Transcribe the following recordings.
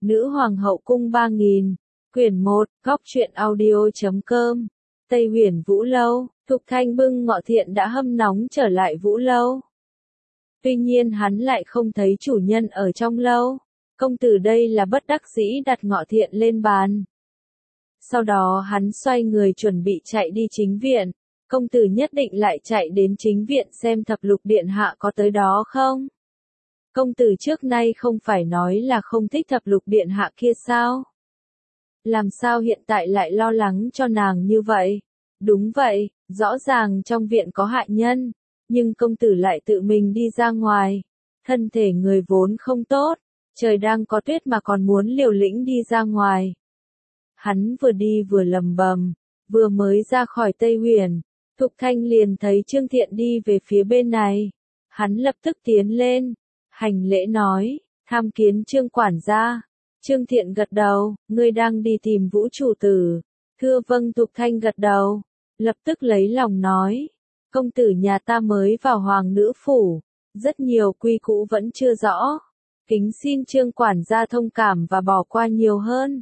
Nữ hoàng hậu cung 3000, quyển 1, góc truyện audio.com, Tây Huyền Vũ Lâu, Thục Thanh bưng ngọ thiện đã hâm nóng trở lại Vũ Lâu. Tuy nhiên hắn lại không thấy chủ nhân ở trong lâu. Công tử đây là bất đắc dĩ đặt ngọ thiện lên bàn. Sau đó hắn xoay người chuẩn bị chạy đi chính viện. Công tử nhất định lại chạy đến chính viện xem thập lục điện hạ có tới đó không? Công tử trước nay không phải nói là không thích thập lục điện hạ kia sao? Làm sao hiện tại lại lo lắng cho nàng như vậy? Đúng vậy, rõ ràng trong viện có hại nhân, nhưng công tử lại tự mình đi ra ngoài. Thân thể người vốn không tốt, trời đang có tuyết mà còn muốn liều lĩnh đi ra ngoài. Hắn vừa đi vừa lầm bầm, vừa mới ra khỏi Tây Huyền, Thục Thanh liền thấy Trương Thiện đi về phía bên này. Hắn lập tức tiến lên, hành lễ nói, tham kiến Trương quản gia. Trương Thiện gật đầu, ngươi đang đi tìm Vũ chủ tử. Thưa vâng. Thục Thanh gật đầu, lập tức lấy lòng nói, công tử nhà ta mới vào hoàng nữ phủ, rất nhiều quy củ vẫn chưa rõ. Kính xin Trương quản gia thông cảm và bỏ qua nhiều hơn.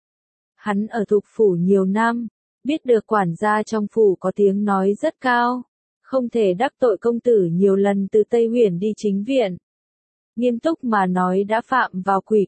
Hắn ở Thục phủ nhiều năm, biết được quản gia trong phủ có tiếng nói rất cao, không thể đắc tội công tử nhiều lần từ Tây Huyền đi chính viện. Nghiêm túc mà nói đã phạm vào quy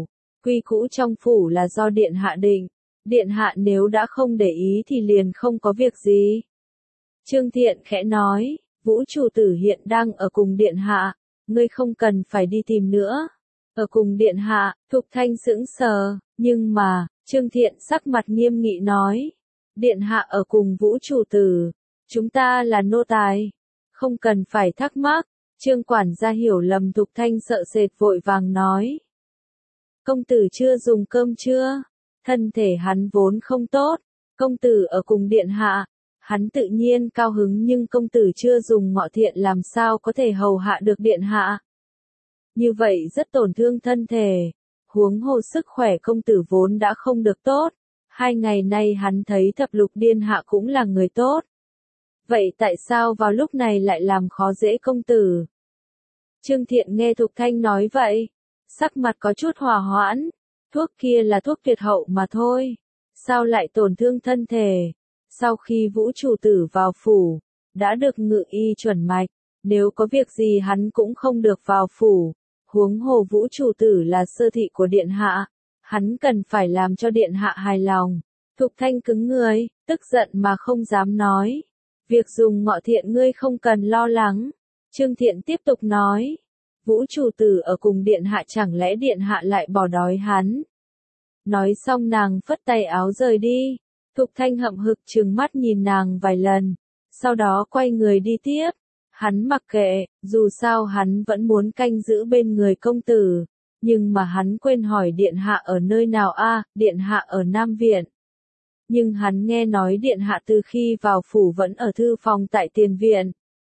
củ trong phủ là do điện hạ định, điện hạ nếu đã không để ý thì liền không có việc gì. Trương Thiện khẽ nói, Vũ chủ tử hiện đang ở cùng điện hạ, ngươi không cần phải đi tìm nữa. Ở cùng điện hạ. Thục Thanh sững sờ, nhưng mà, Trương Thiện sắc mặt nghiêm nghị nói, điện hạ ở cùng Vũ chủ tử, chúng ta là nô tài, không cần phải thắc mắc. Trương quản gia hiểu lầm. Thục Thanh sợ sệt vội vàng nói, công tử chưa dùng cơm chưa? Thân thể hắn vốn không tốt, công tử ở cùng điện hạ, hắn tự nhiên cao hứng, nhưng công tử chưa dùng ngọ thiện làm sao có thể hầu hạ được điện hạ. Như vậy rất tổn thương thân thể, huống hồ sức khỏe công tử vốn đã không được tốt. 2 ngày nay hắn thấy thập lục điện hạ cũng là người tốt. Vậy tại sao vào lúc này lại làm khó dễ công tử? Trương Thiện nghe Thục Thanh nói vậy, sắc mặt có chút hòa hoãn, thuốc kia là thuốc tuyệt hậu mà thôi, sao lại tổn thương thân thể? Sau khi Vũ chủ tử vào phủ, đã được ngự y chuẩn mạch, nếu có việc gì hắn cũng không được vào phủ, huống hồ Vũ chủ tử là sơ thị của điện hạ, hắn cần phải làm cho điện hạ hài lòng. Thục Thanh cứng người, tức giận mà không dám nói, việc dùng ngọ thiện ngươi không cần lo lắng. Trương Thiện tiếp tục nói, Vũ chủ tử ở cùng điện hạ, chẳng lẽ điện hạ lại bỏ đói hắn? Nói xong nàng phất tay áo rời đi. Thục Thanh hậm hực trừng mắt nhìn nàng vài lần, sau đó quay người đi tiếp. Hắn mặc kệ, dù sao hắn vẫn muốn canh giữ bên người công tử, nhưng mà hắn quên hỏi điện hạ ở nơi nào a? Điện hạ ở Nam Viện. Nhưng hắn nghe nói điện hạ từ khi vào phủ vẫn ở thư phòng tại tiền viện.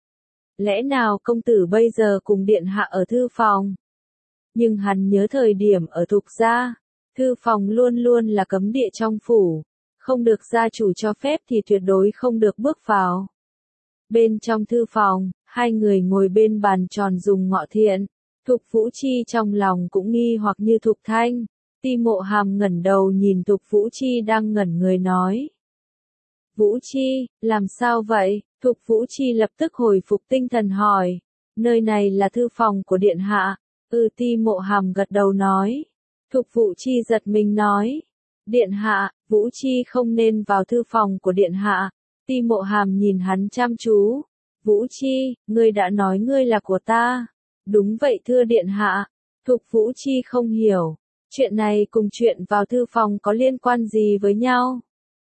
Lẽ nào công tử bây giờ cùng điện hạ ở thư phòng? Nhưng hắn nhớ thời điểm ở Thục gia, thư phòng luôn luôn là cấm địa trong phủ, không được gia chủ cho phép thì tuyệt đối không được bước vào. Bên trong thư phòng, 2 người ngồi bên bàn tròn dùng ngọ thiện. Thục Vũ Chi trong lòng cũng nghi hoặc như Thục Thanh. Ti Mộ Hàm ngẩng đầu nhìn Thục Vũ Chi đang ngẩn người nói, Vũ Chi, làm sao vậy? Thục Vũ Chi lập tức hồi phục tinh thần hỏi, nơi này là thư phòng của điện hạ. Ti Mộ Hàm gật đầu nói. Thục Vũ Chi giật mình nói, điện hạ, Vũ Chi không nên vào thư phòng của điện hạ. Ti Mộ Hàm nhìn hắn chăm chú, Vũ Chi, ngươi đã nói ngươi là của ta. Đúng vậy thưa điện hạ. Thục Vũ Chi không hiểu, chuyện này cùng chuyện vào thư phòng có liên quan gì với nhau?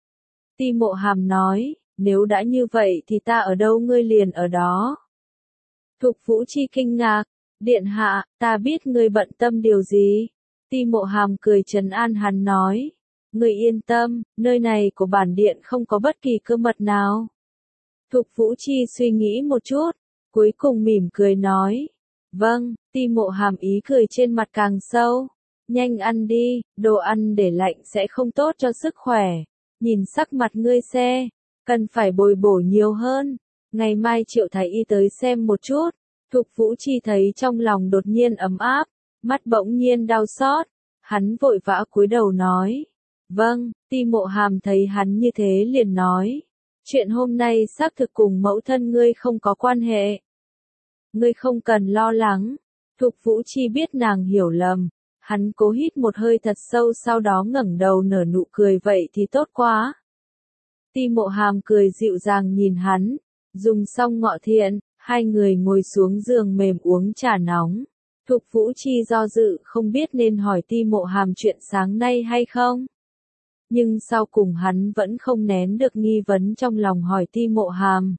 Ti Mộ Hàm nói, nếu đã như vậy thì ta ở đâu ngươi liền ở đó. Thục Vũ Chi kinh ngạc, điện hạ, ta biết ngươi bận tâm điều gì. Ti Mộ Hàm cười trấn an hắn nói, ngươi yên tâm, nơi này của bản điện không có bất kỳ cơ mật nào. Thục Vũ Chi suy nghĩ một chút, cuối cùng mỉm cười nói, vâng. Ti Mộ Hàm ý cười trên mặt càng sâu, nhanh ăn đi, đồ ăn để lạnh sẽ không tốt cho sức khỏe. Nhìn sắc mặt ngươi se, cần phải bồi bổ nhiều hơn. Ngày mai triệu thái y tới xem một chút. Thục Vũ Chi thấy trong lòng đột nhiên ấm áp, mắt bỗng nhiên đau xót. Hắn vội vã cúi đầu nói. Vâng, Ti Mộ Hàm thấy hắn như thế liền nói. Chuyện hôm nay xác thực cùng mẫu thân ngươi không có quan hệ. Ngươi không cần lo lắng. Thục Vũ Chi biết nàng hiểu lầm. Hắn cố hít một hơi thật sâu sau đó ngẩng đầu nở nụ cười vậy thì tốt quá. Ti Mộ Hàm cười dịu dàng nhìn hắn. Dùng xong ngọ thiện, hai người ngồi xuống giường mềm uống trà nóng. Thục Vũ Chi do dự không biết nên hỏi Ti Mộ Hàm chuyện sáng nay hay không. Nhưng sau cùng hắn vẫn không nén được nghi vấn trong lòng hỏi Ti Mộ Hàm.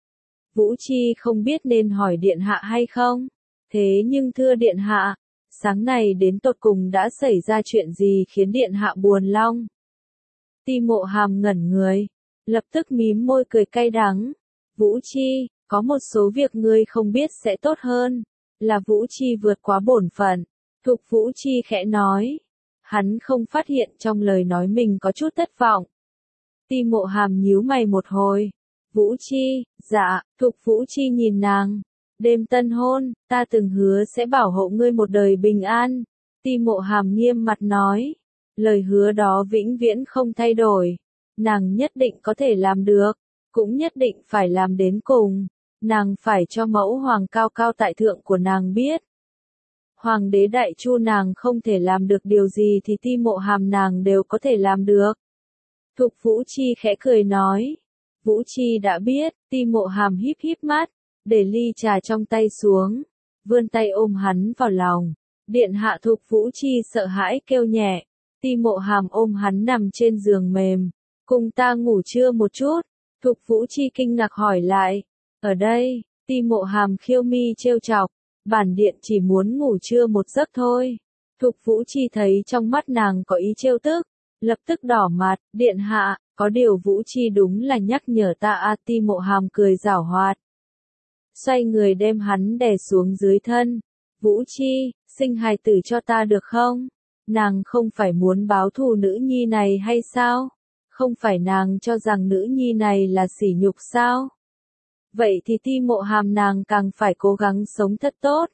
Vũ Chi không biết nên hỏi điện hạ hay không? Thế nhưng thưa điện hạ, sáng nay đến tột cùng đã xảy ra chuyện gì khiến điện hạ buồn long? Ti Mộ Hàm ngẩn người, lập tức mím môi cười cay đắng. Vũ Chi, có một số việc ngươi không biết sẽ tốt hơn. Là Vũ Chi vượt quá bổn phận. Thục Vũ Chi khẽ nói. Hắn không phát hiện trong lời nói mình có chút thất vọng. Ti Mộ Hàm nhíu mày một hồi. Vũ Chi, dạ, Thục Vũ Chi nhìn nàng. Đêm tân hôn, ta từng hứa sẽ bảo hộ ngươi một đời bình an. Ti Mộ Hàm nghiêm mặt nói. Lời hứa đó vĩnh viễn không thay đổi. Nàng nhất định có thể làm được. Cũng nhất định phải làm đến cùng. Nàng phải cho mẫu hoàng cao cao tại thượng của nàng biết. Hoàng đế Đại Chu nàng không thể làm được điều gì thì Ti Mộ Hàm nàng đều có thể làm được. Thục Vũ Chi khẽ cười nói. Vũ Chi đã biết, Ti Mộ Hàm híp híp mắt, để ly trà trong tay xuống, vươn tay ôm hắn vào lòng. Điện hạ. Thục Vũ Chi sợ hãi kêu nhẹ. Ti Mộ Hàm ôm hắn nằm trên giường mềm. Cùng ta ngủ trưa một chút. Thục Vũ Chi kinh ngạc hỏi lại. Ở đây, Ti Mộ Hàm khiêu mi trêu chọc. Bản điện chỉ muốn ngủ trưa một giấc thôi. Thục Vũ Chi thấy trong mắt nàng có ý trêu tức, lập tức đỏ mặt. Điện hạ, có điều Vũ Chi đúng là nhắc nhở ta. Ti Mộ Hàm cười giảo hoạt. Xoay người đem hắn đè xuống dưới thân. Vũ Chi, sinh hài tử cho ta được không? Nàng không phải muốn báo thù nữ nhi này hay sao? Không phải nàng cho rằng nữ nhi này là sỉ nhục sao? Vậy thì Ti Mộ Hàm nàng càng phải cố gắng sống thật tốt.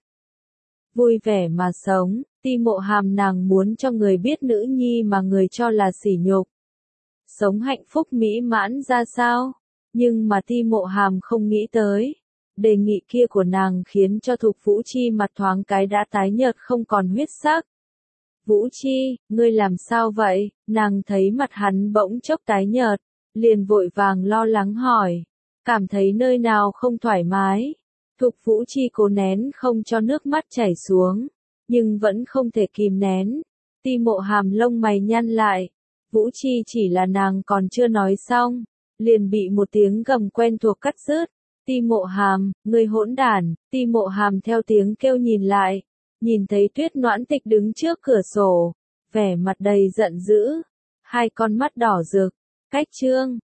Vui vẻ mà sống. Ti Mộ Hàm nàng muốn cho người biết nữ nhi mà người cho là sỉ nhục. Sống hạnh phúc mỹ mãn ra sao? Nhưng mà Ti Mộ Hàm không nghĩ tới. Đề nghị kia của nàng khiến cho Thục Vũ Chi mặt thoáng cái đã tái nhợt không còn huyết sắc. Vũ Chi, ngươi làm sao vậy? Nàng thấy mặt hắn bỗng chốc tái nhợt, liền vội vàng lo lắng hỏi. Cảm thấy nơi nào không thoải mái. Thục Vũ Chi cố nén không cho nước mắt chảy xuống, nhưng vẫn không thể kìm nén. Ti Mộ Hàm lông mày nhăn lại. Vũ Chi chỉ là nàng còn chưa nói xong, liền bị một tiếng gầm quen thuộc cắt rớt. Ti Mộ Hàm, ngươi hỗn đản. Ti Mộ Hàm theo tiếng kêu nhìn lại, nhìn thấy Tuyết Noãn Tịch đứng trước cửa sổ, vẻ mặt đầy giận dữ, hai con mắt đỏ rực. Cách chương